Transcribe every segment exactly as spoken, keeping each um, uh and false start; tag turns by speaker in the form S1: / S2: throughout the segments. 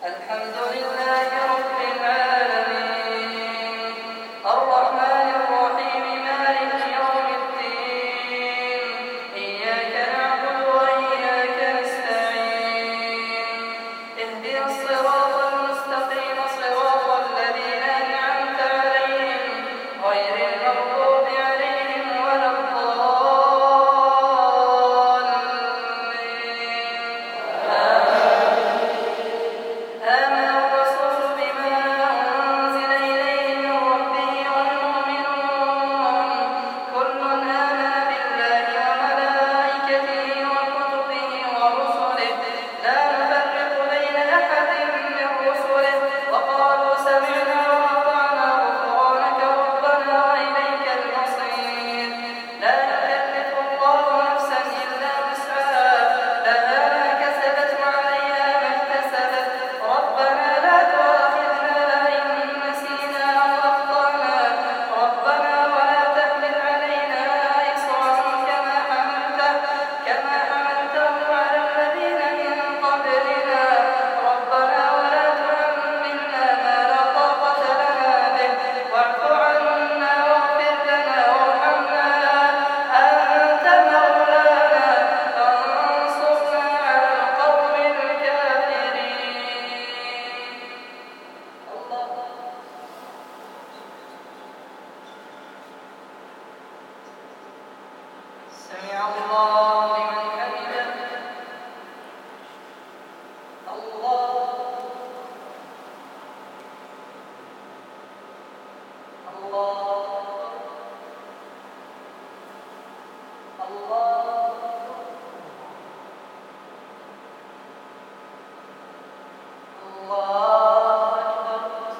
S1: الحمد لله رب العالمين الرحمن الرحيم مالك يوم الدين إياك نعبد وإياك نستعين اهدنا الصراط المستقيم صراط الذين أنعمت عليهم غير المغضوب عليهم ولا سمع الله لمن حمده الله الله الله الله أكبر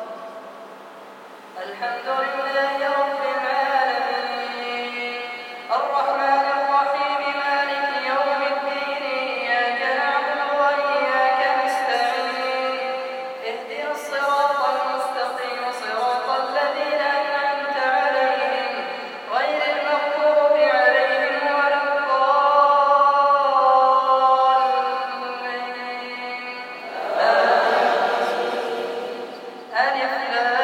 S1: الحمد لله رب العالمين الرحمن الرحيم مالك يوم الدين إياك نعبد وإياك نستعين اهدنا الصراط المستقيم صراط الذين أنعمت عليهم غير المغضوب عليهم ولا الضالين ألف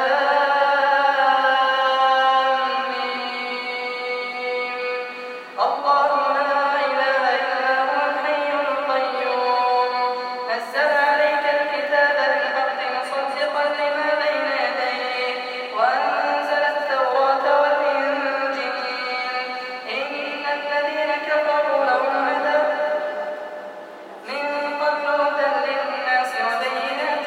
S1: لام ميم الله لا إله إلا هو الحي القيوم نزل عليك الكتاب بالحق مصدقا لما بين يديه وأنزل التوراة والإنجيل إن الذين كفروا لهم عذاب من قبل هدى للناس وبينات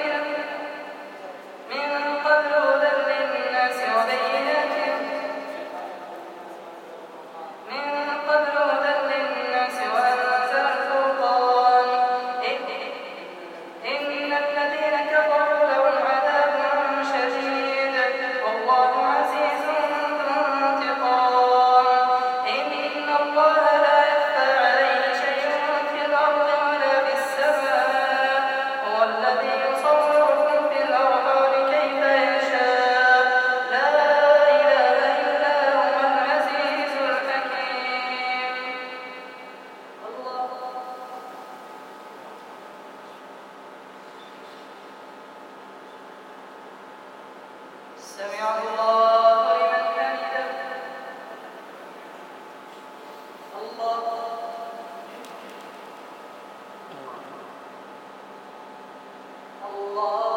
S1: من قبل هدى للناس وبينات من قبل هدى للناس وأنزل الفرقان إن الذين كفروا لهم عذاب شديد والله عزيز ذو انتقام إن الله لا يخفى عليه شيء في الأرض ولا في السماء هو الذي يصوركم في الأرحام كيف يشاء لا إله إلا هو العزيز الحكيم الله سمع الله لمن حمده الله الله